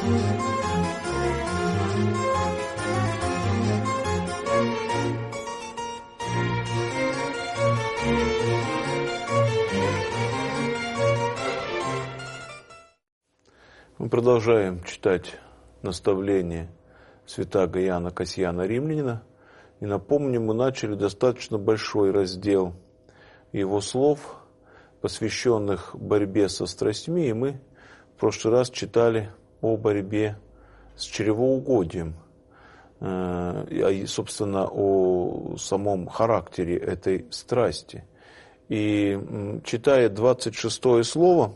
Мы продолжаем читать наставление святаго Иоанна Касьяна Римлянина. И напомню, мы начали достаточно большой раздел его слов, посвященных борьбе со страстьми. И мы в прошлый раз читали о борьбе с чревоугодием, и, собственно, о самом характере этой страсти. И читая 26 слово,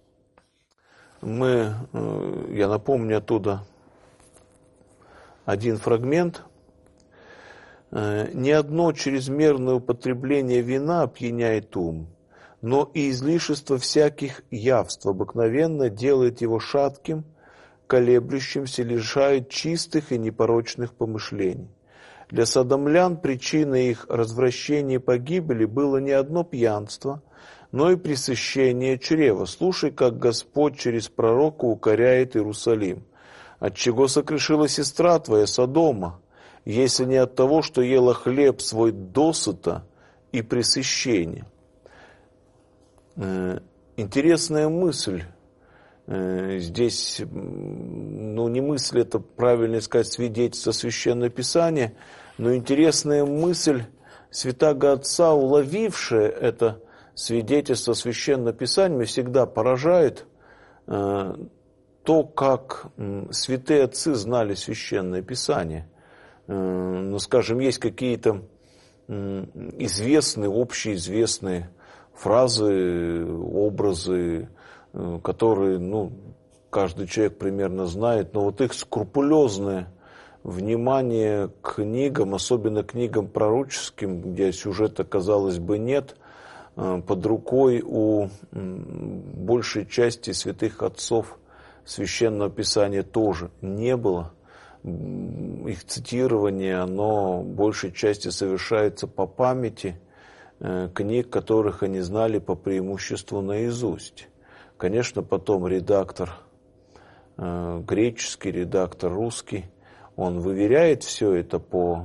я напомню оттуда один фрагмент. «Ни одно чрезмерное употребление вина опьяняет ум, но и излишество всяких явств обыкновенно делает его шатким, колеблющимся, лишает чистых и непорочных помышлений. Для содомлян причиной их развращения и погибели было не одно пьянство, но и пресыщение чрева. Слушай, как Господь через пророка укоряет Иерусалим. Отчего сокрушила сестра твоя Содома, если не от того, что ела хлеб свой досыта и пресыщение». Интересная мысль. Здесь, не мысль, это правильно сказать, свидетельство Священного Писания, но интересная мысль святаго Отца, уловившая это свидетельство Священного Писания, меня всегда поражает то, как святые отцы знали Священное Писание. Скажем, есть какие-то известные, общеизвестные фразы, образы, которые, каждый человек примерно знает, но вот их скрупулезное внимание к книгам, особенно книгам пророческим, где сюжета, казалось бы, нет, под рукой у большей части святых отцов Священного Писания тоже не было. Их цитирование, оно большей части совершается по памяти книг, которых они знали по преимуществу наизусть. Конечно, потом редактор греческий, редактор русский, он выверяет все это по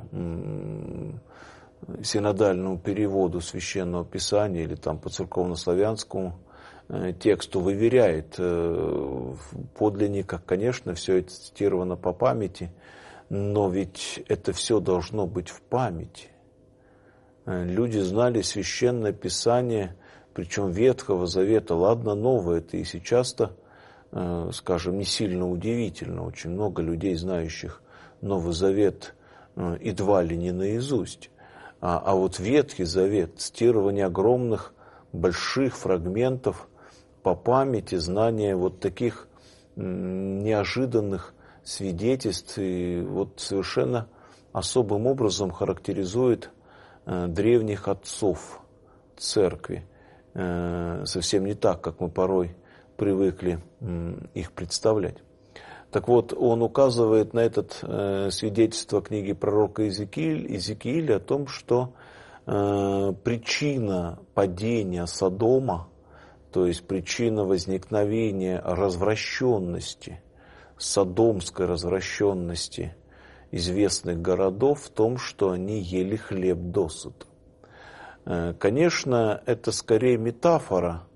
синодальному переводу Священного Писания или там по церковнославянскому тексту, выверяет в подлинниках. Конечно, все это цитировано по памяти, но ведь это все должно быть в памяти. Люди знали Священное Писание, причем Ветхого Завета, ладно, Новое, это и сейчас-то, скажем, не сильно удивительно. Очень много людей, знающих Новый Завет едва ли не наизусть. А вот Ветхий Завет, цитирование огромных, больших фрагментов по памяти, знание вот таких неожиданных свидетельств, и вот совершенно особым образом характеризует древних отцов церкви. Совсем не так, как мы порой привыкли их представлять. Так вот, он указывает на это свидетельство книги пророка Иезекииля о том, что причина падения Содома, то есть причина возникновения развращенности, содомской развращенности известных городов в том, что они ели хлеб досыта. Конечно, это скорее метафора,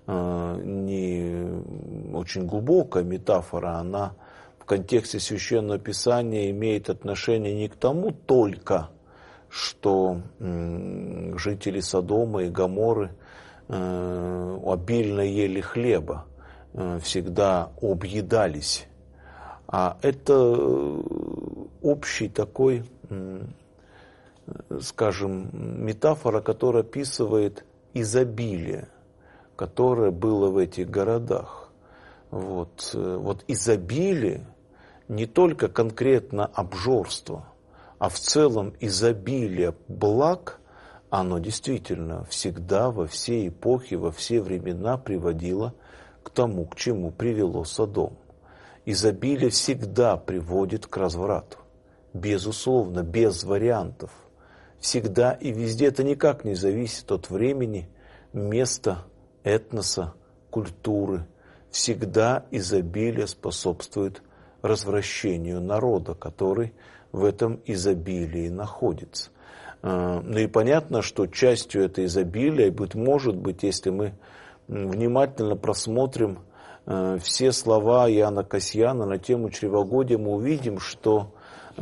не очень глубокая метафора, она в контексте Священного Писания имеет отношение не к тому только, что жители Содома и Гоморры обильно ели хлеба, всегда объедались, а это общий такой, скажем, метафора, которая описывает изобилие, которое было в этих городах. Вот изобилие, не только конкретно обжорство, а в целом изобилие благ, оно действительно всегда, во все эпохи, во все времена приводило к тому, к чему привело Содом. Изобилие всегда приводит к разврату. Безусловно, без вариантов. Всегда и везде. Это никак не зависит от времени, места, этноса, культуры. Всегда изобилие способствует развращению народа, который в этом изобилии находится. Ну и понятно, что частью этого изобилия, может быть, если мы внимательно просмотрим все слова Иоанна Кассияна на тему чревогодия, мы увидим, что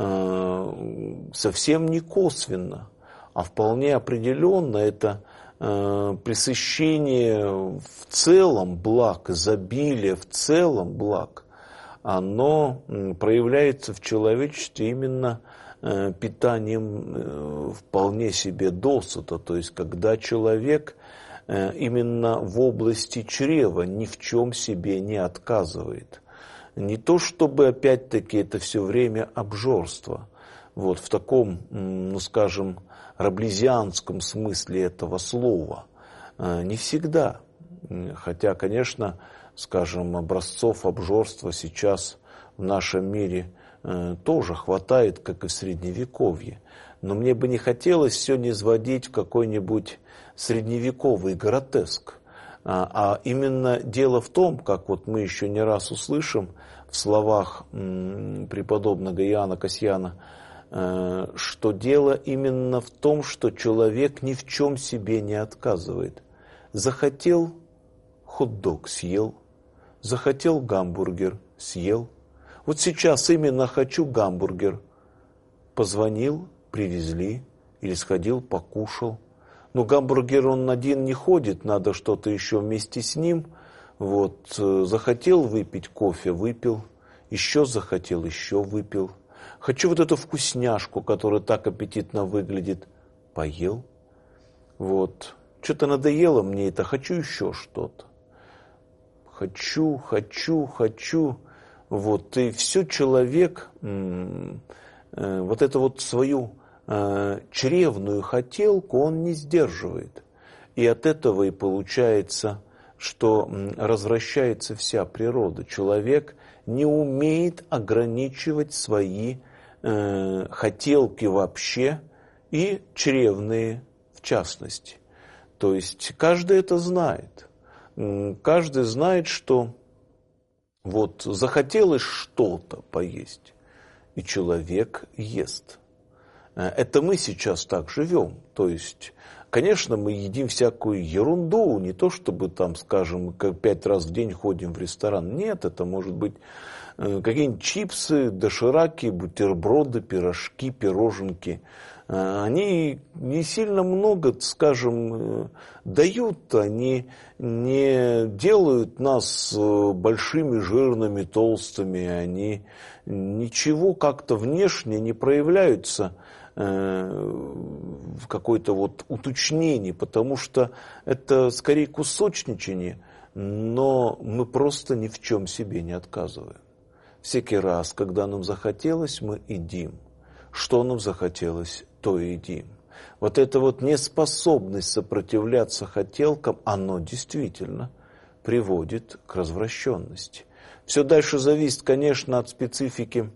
совсем не косвенно, а вполне определенно это пресыщение в целом благ, изобилие в целом благ, оно проявляется в человечестве именно питанием вполне себе досыта, то есть когда человек именно в области чрева ни в чем себе не отказывает. Не то чтобы опять-таки это все время обжорство, вот в таком, ну скажем, раблезианском смысле этого слова, не всегда. Хотя, конечно, скажем, образцов обжорства сейчас в нашем мире тоже хватает, как и в Средневековье. Но мне бы не хотелось все низводить в какой-нибудь средневековый гротеск. А именно дело в том, как вот мы еще не раз услышим в словах преподобного Иоанна Кассияна, что дело именно в том, что человек ни в чем себе не отказывает. Захотел — хот-дог съел, захотел — гамбургер съел. Вот сейчас именно хочу гамбургер. Позвонил, привезли, или сходил, покушал. Но гамбургер он один не ходит, надо что-то еще вместе с ним. Вот, захотел выпить кофе — выпил, еще захотел — еще выпил. Хочу вот эту вкусняшку, которая так аппетитно выглядит, поел. Вот, что-то надоело мне это, хочу еще что-то. Хочу. Вот, и все человек вот эту вот свою чревную хотелку он не сдерживает. И от этого и получается, что развращается вся природа. Человек не умеет ограничивать свои хотелки вообще и чревные в частности. То есть каждый это знает. Каждый знает, что вот захотелось что-то поесть, и человек ест. Это мы сейчас так живем. То есть, конечно, мы едим всякую ерунду, не то чтобы там, скажем, 5 раз в день ходим в ресторан. Нет, это может быть какие-нибудь чипсы, дошираки, бутерброды, пирожки, пироженки. Они не сильно много, скажем, дают, они не делают нас большими, жирными, толстыми, они ничего как-то внешне не проявляются в какое-то вот уточнение, потому что это скорее кусочничание, но мы просто ни в чем себе не отказываем. Всякий раз, когда нам захотелось, мы едим. Что нам захотелось, то и едим. Вот эта вот неспособность сопротивляться хотелкам, оно действительно приводит к развращенности. Все дальше зависит, конечно, от специфики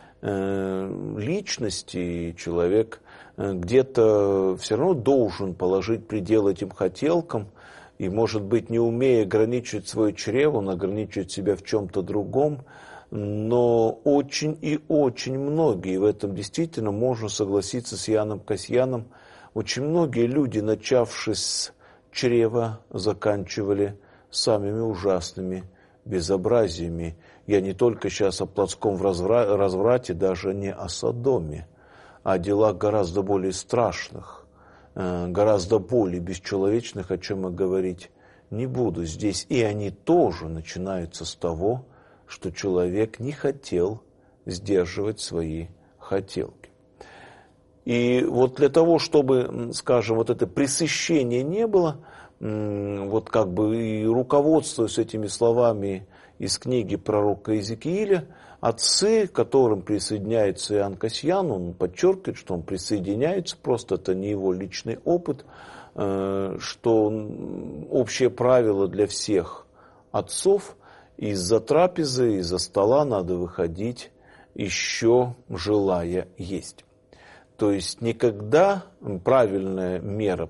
личности. Человек где-то все равно должен положить предел этим хотелкам, и, может быть, не умея ограничивать свое чрево, он ограничивает себя в чем-то другом. Но очень и очень многие, в этом действительно можно согласиться с Иоанном Кассияном, очень многие люди, начавшись с чрева, заканчивали самыми ужасными безобразиями. Я не только сейчас о плотском разврате, даже не о Содоме, а о делах гораздо более страшных, гораздо более бесчеловечных, о чем я говорить не буду здесь. И они тоже начинаются с того, что человек не хотел сдерживать свои хотелки. И вот для того, чтобы, скажем, вот это пресыщение не было, вот как бы и руководствуясь этими словами из книги пророка Иезекииля, отцы, к которым присоединяется Иоанн Кассиян, он подчеркивает, что он присоединяется, просто это не его личный опыт, что общее правило для всех отцов: из-за трапезы, из-за стола надо выходить, еще желая есть. То есть никогда правильная мера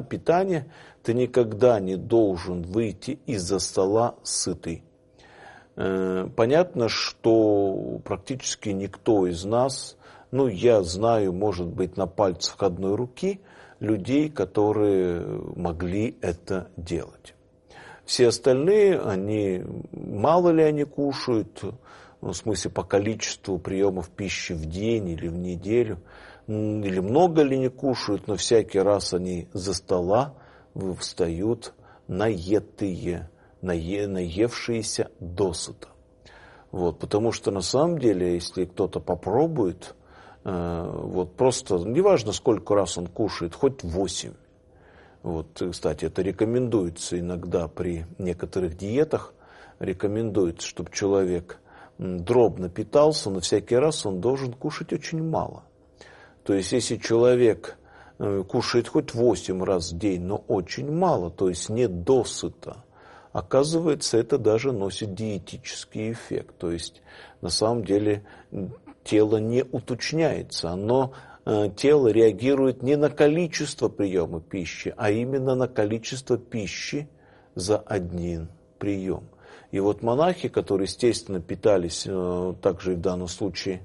питания, ты никогда не должен выйти из-за стола сытый. Понятно, что практически никто из нас, я знаю, может быть, на пальцах одной руки, людей, которые могли это делать. Все остальные, мало ли они кушают, в смысле по количеству приемов пищи в день или в неделю, или много ли не кушают, но всякий раз они за стола встают наетые, наевшиеся досыта. Потому что на самом деле, если кто-то попробует, просто, неважно сколько раз он кушает, хоть 8. Кстати, это рекомендуется иногда при некоторых диетах, рекомендуется, чтобы человек дробно питался, но всякий раз он должен кушать очень мало. То есть, если человек кушает хоть 8 раз в день, но очень мало, то есть не досыта, оказывается, это даже носит диетический эффект. То есть, на самом деле, тело не уточняется, тело реагирует не на количество приема пищи, а именно на количество пищи за один прием. И монахи, которые, естественно, питались, также и в данном случае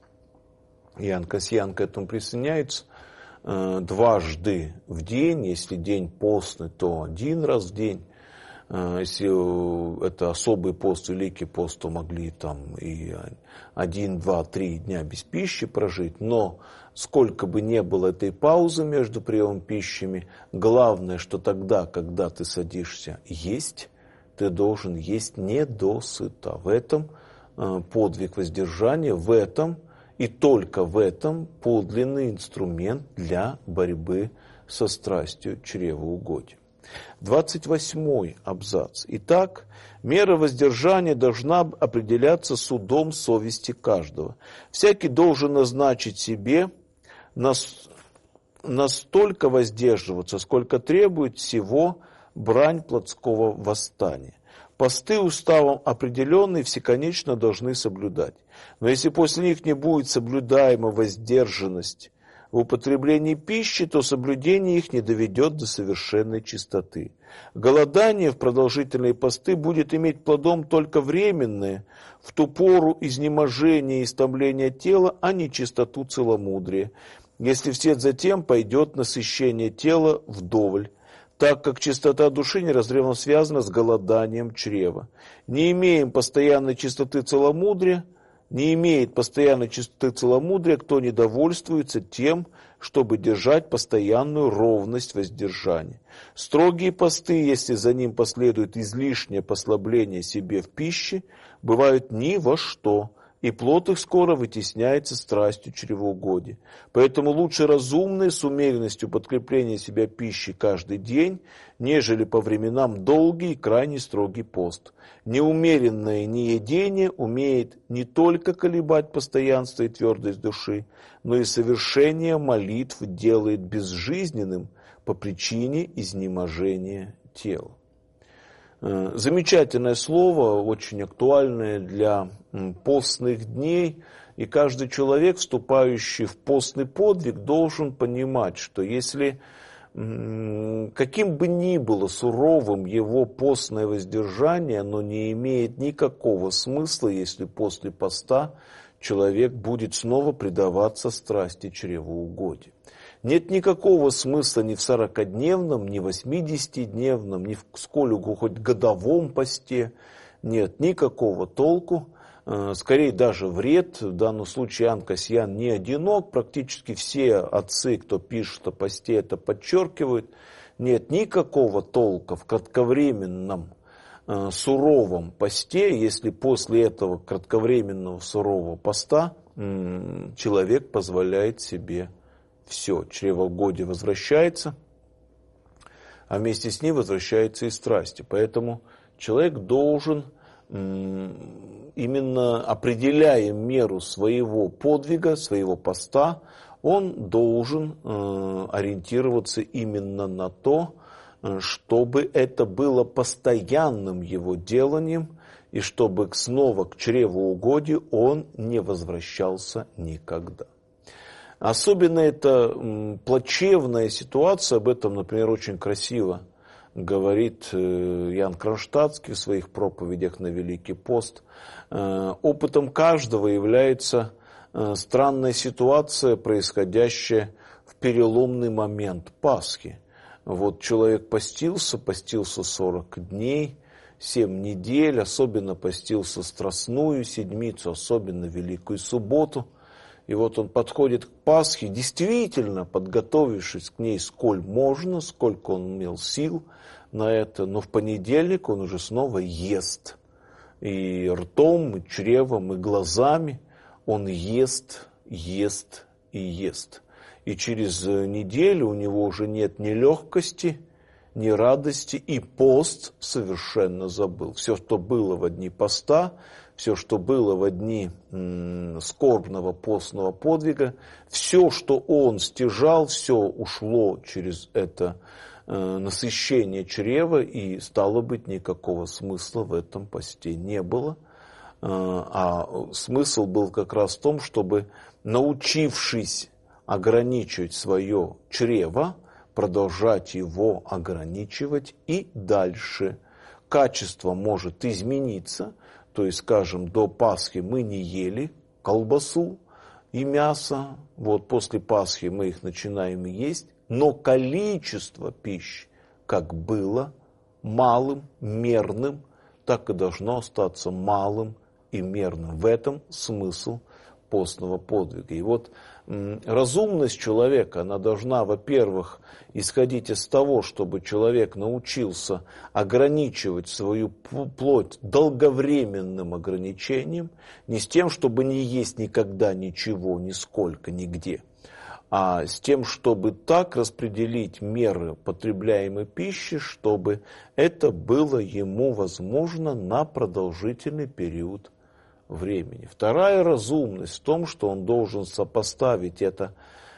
Иоанн Касьян к этому присоединяется, дважды в день, если день постный, то 1 раз в день. Если это особый пост, великий пост, то могли и 1, 2, 3 дня без пищи прожить. Но сколько бы ни было этой паузы между приемом пищами, главное, что тогда, когда ты садишься есть, ты должен есть не досыта. В этом подвиг воздержания, в этом и только в этом подлинный инструмент для борьбы со страстью чревоугодия. 28 абзац. Итак, мера воздержания должна определяться судом совести каждого. Всякий должен назначить себе настолько воздерживаться, сколько требует всего брань плотского восстания. Посты уставом определенные всеконечно должны соблюдать. Но если после них не будет соблюдаема воздержанность в употреблении пищи, то соблюдение их не доведет до совершенной чистоты. Голодание в продолжительные посты будет иметь плодом только временное, в ту пору изнеможения и истомления тела, а не чистоту целомудрия, если вслед за тем пойдет насыщение тела вдоволь, так как чистота души неразрывно связана с голоданием чрева. Не имеет постоянной чистоты целомудрия, кто недовольствуется тем, чтобы держать постоянную ровность воздержания. Строгие посты, если за ним последует излишнее послабление себе в пище, бывают ни во что, и плод их скоро вытесняется страстью чревоугодия. Поэтому лучше разумное с умеренностью подкрепления себя пищи каждый день, нежели по временам долгий и крайне строгий пост. Неумеренное неедение умеет не только колебать постоянство и твердость души, но и совершение молитв делает безжизненным по причине изнеможения тела. Замечательное слово, очень актуальное для постных дней. И каждый человек, вступающий в постный подвиг, должен понимать, что если каким бы ни было суровым его постное воздержание, оно не имеет никакого смысла, если после поста человек будет снова предаваться страсти чревоугодия. Нет никакого смысла ни в 40-дневном, ни в 80-дневном, ни в сколь-угодно хоть годовом посте. Нет никакого толку. Скорее даже вред. В данном случае Иоанн Касьян не одинок. Практически все отцы, кто пишет о посте, это подчеркивают. Нет никакого толка в кратковременном суровом посте, если после этого кратковременного сурового поста человек позволяет себе все, чревоугодие возвращается, а вместе с ним возвращается и страсти. Поэтому человек должен, именно определяя меру своего подвига, своего поста, он должен ориентироваться именно на то, чтобы это было постоянным его деланием, и чтобы снова к чревоугодию он не возвращался никогда. Особенно это плачевная ситуация, об этом, например, очень красиво говорит Иоанн Кронштадтский в своих проповедях на Великий пост. Опытом каждого является странная ситуация, происходящая в переломный момент Пасхи. Вот человек постился 40 дней, 7 недель, особенно постился Страстную Седмицу, особенно Великую Субботу. И вот он подходит к Пасхе, действительно подготовившись к ней сколь можно, сколько он имел сил на это, но в понедельник он уже снова ест. И ртом, и чревом, и глазами он ест. И через неделю у него уже нет ни легкости, ни радости, и пост совершенно забыл. Все, что было в дни поста, все, что было в дни скорбного постного подвига, все, что он стяжал, все ушло через это насыщение чрева, и, стало быть, никакого смысла в этом посте не было. А смысл был как раз в том, чтобы, научившись ограничивать свое чрево, продолжать его ограничивать и дальше. Качество может измениться, то есть, скажем, до Пасхи мы не ели колбасу и мясо, вот после Пасхи мы их начинаем есть, но количество пищи, как было малым, мерным, так и должно остаться малым и мерным. В этом смысл постного подвига. И вот разумность человека, она должна, во-первых, исходить из того, чтобы человек научился ограничивать свою плоть долговременным ограничением, не с тем, чтобы не есть никогда ничего, нисколько, нигде, а с тем, чтобы так распределить меры потребляемой пищи, чтобы это было ему возможно на продолжительный период времени. Вторая разумность в том, что он должен сопоставить это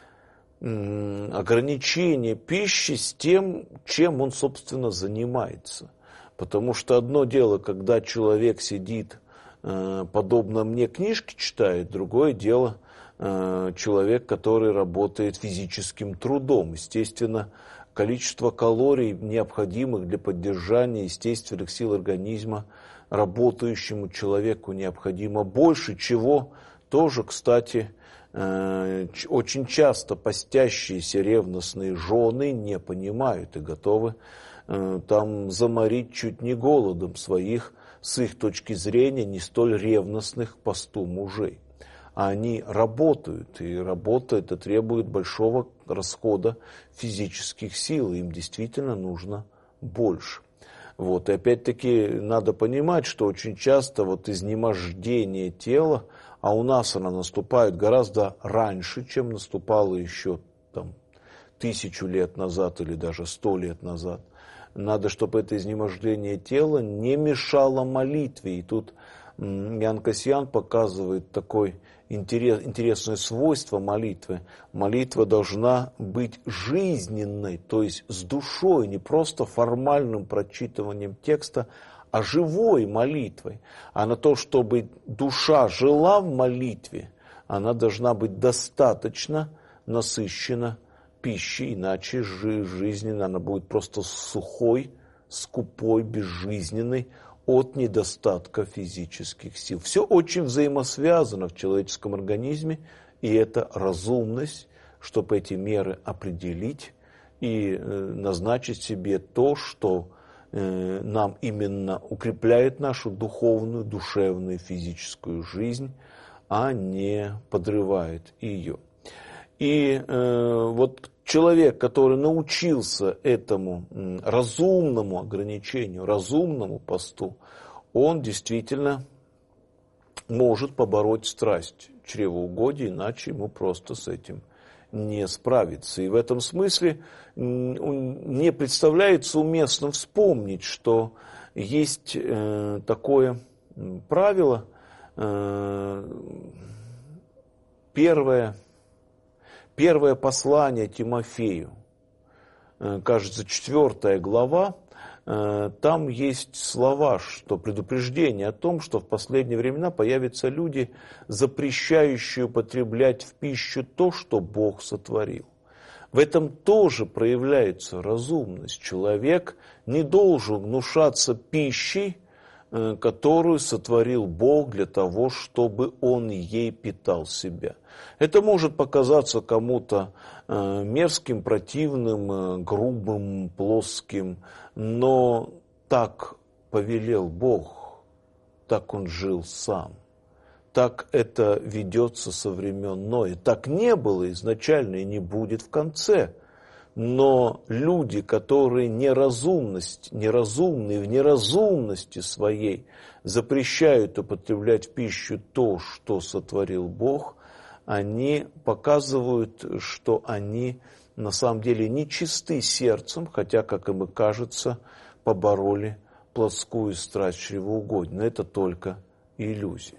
ограничение пищи с тем, чем он, собственно, занимается. Потому что одно дело, когда человек сидит, подобно мне, книжки читает, другое дело человек, который работает физическим трудом. Естественно, количество калорий, необходимых для поддержания естественных сил организма, работающему человеку необходимо больше, чего тоже, кстати, очень часто постящиеся ревностные жены не понимают и готовы там заморить чуть не голодом своих, с их точки зрения, не столь ревностных к посту мужей. А они работают, и работа это требует большого расхода физических сил, им действительно нужно больше. Вот. И опять-таки надо понимать, что очень часто вот изнемождение тела, а у нас оно наступает гораздо раньше, чем наступало еще там, 1000 лет назад или даже 100 лет назад. Надо, чтобы это изнемождение тела не мешало молитве. И тут Иоанн Кассиан показывает такое интересное свойство молитвы. Молитва должна быть жизненной, то есть с душой, не просто формальным прочитыванием текста, а живой молитвой. А на то, чтобы душа жила в молитве, она должна быть достаточно насыщена пищей, иначе жизнь она будет просто сухой, скупой, безжизненной от недостатка физических сил. Все очень взаимосвязано в человеческом организме, и это разумность, чтобы эти меры определить и назначить себе то, что нам именно укрепляет нашу духовную, душевную, физическую жизнь, а не подрывает ее. И вот человек, который научился этому разумному ограничению, разумному посту, он действительно может побороть страсть чревоугодия, иначе ему просто с этим не справиться. И в этом смысле мне представляется уместно вспомнить, что есть такое правило, Первое послание Тимофею, кажется, 4 глава, там есть слова, что предупреждение о том, что в последние времена появятся люди, запрещающие употреблять в пищу то, что Бог сотворил. В этом тоже проявляется разумность. Человек не должен гнушаться пищей, которую сотворил Бог для того, чтобы он ей питал себя. Это может показаться кому-то мерзким, противным, грубым, плоским, но так повелел Бог, так он жил сам. Так это ведется со времен Ноя. Так не было изначально и не будет в конце. Но люди, которые неразумные в неразумности своей запрещают употреблять в пищу то, что сотворил Бог, они показывают, что они на самом деле нечисты сердцем, хотя, как им и кажется, побороли плотскую страсть чревоугодия. Но это только иллюзия.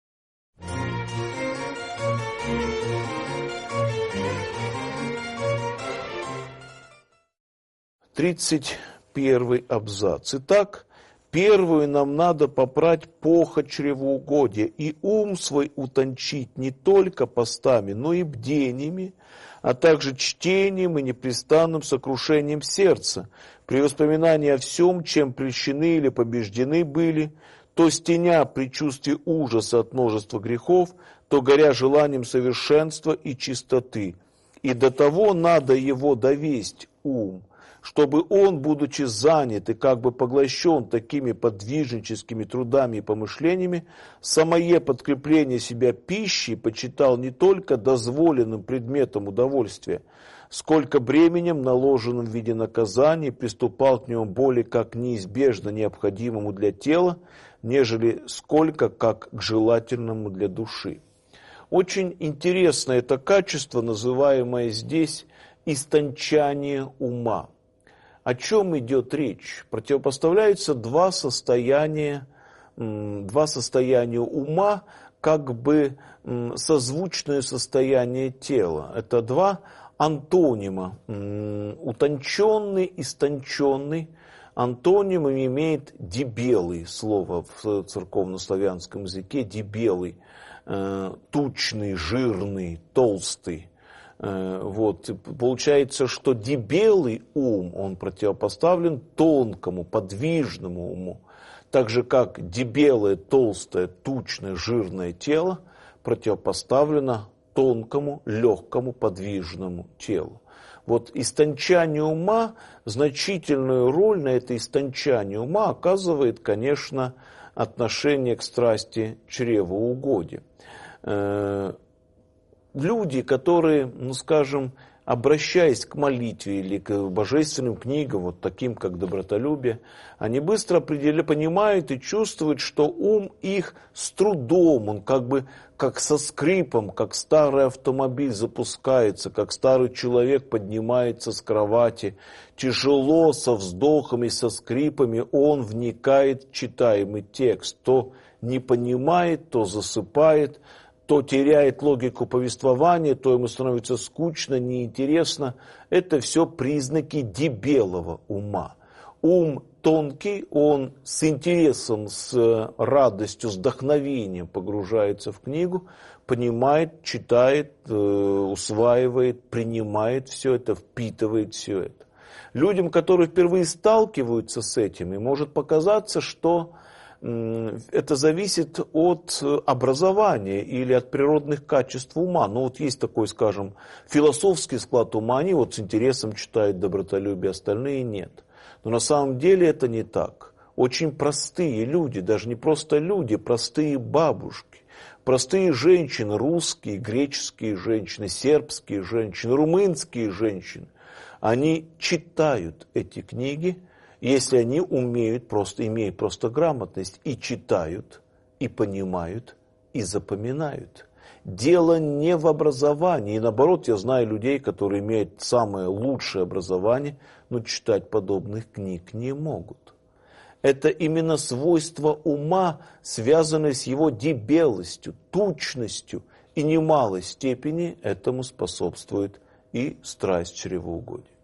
Тридцать первый абзац. Итак, первую нам надо попрать похоть чревоугодия и ум свой утончить не только постами, но и бдениями, а также чтением и непрестанным сокрушением сердца, при воспоминании о всем, чем прельщены или побеждены были, то стеня при чувстве ужаса от множества грехов, то горя желанием совершенства и чистоты. И до того надо его довесть, ум, чтобы он, будучи занят и как бы поглощен такими подвижническими трудами и помышлениями, самое подкрепление себя пищей почитал не только дозволенным предметом удовольствия, сколько бременем, наложенным в виде наказания, приступал к нему более как неизбежно необходимому для тела, нежели сколько как к желательному для души. Очень интересно это качество, называемое здесь истончание ума. О чем идет речь? Противопоставляются два состояния ума, как бы созвучное состояние тела. Это два антонима. Утонченный, истонченный. Антоним имеет дебелый, слово в церковнославянском языке, дебелый, тучный, жирный, толстый. Вот. Получается, что дебелый ум, он противопоставлен тонкому, подвижному уму. Так же, как дебелое, толстое, тучное, жирное тело противопоставлено тонкому, легкому, подвижному телу. Вот истончание ума, значительную роль на это истончание ума оказывает, конечно, отношение к страсти чревоугодия. Люди, которые, скажем, обращаясь к молитве или к божественным книгам, вот таким как «Добротолюбие», они быстро понимают и чувствуют, что ум их с трудом, он как бы как со скрипом, как старый автомобиль запускается, как старый человек поднимается с кровати, тяжело, со вздохами, со скрипами он вникает в читаемый текст, то не понимает, то засыпает, то теряет логику повествования, то ему становится скучно, неинтересно. Это все признаки дебелого ума. Ум тонкий, он с интересом, с радостью, с вдохновением погружается в книгу, понимает, читает, усваивает, принимает все это, впитывает все это. Людям, которые впервые сталкиваются с этим, им может показаться, что это зависит от образования или от природных качеств ума. Но вот есть такой, скажем, философский склад ума, они вот с интересом читают «Добротолюбие», остальные нет. Но на самом деле это не так. Очень простые люди, даже не просто люди, простые бабушки, простые женщины, русские, греческие женщины, сербские женщины, румынские женщины, они читают эти книги, если они имеют просто грамотность, и читают, и понимают, и запоминают. Дело не в образовании. И наоборот, я знаю людей, которые имеют самое лучшее образование, но читать подобных книг не могут. Это именно свойство ума, связанное с его дебелостью, тучностью, и в немалой степени этому способствует и страсть чревоугодия.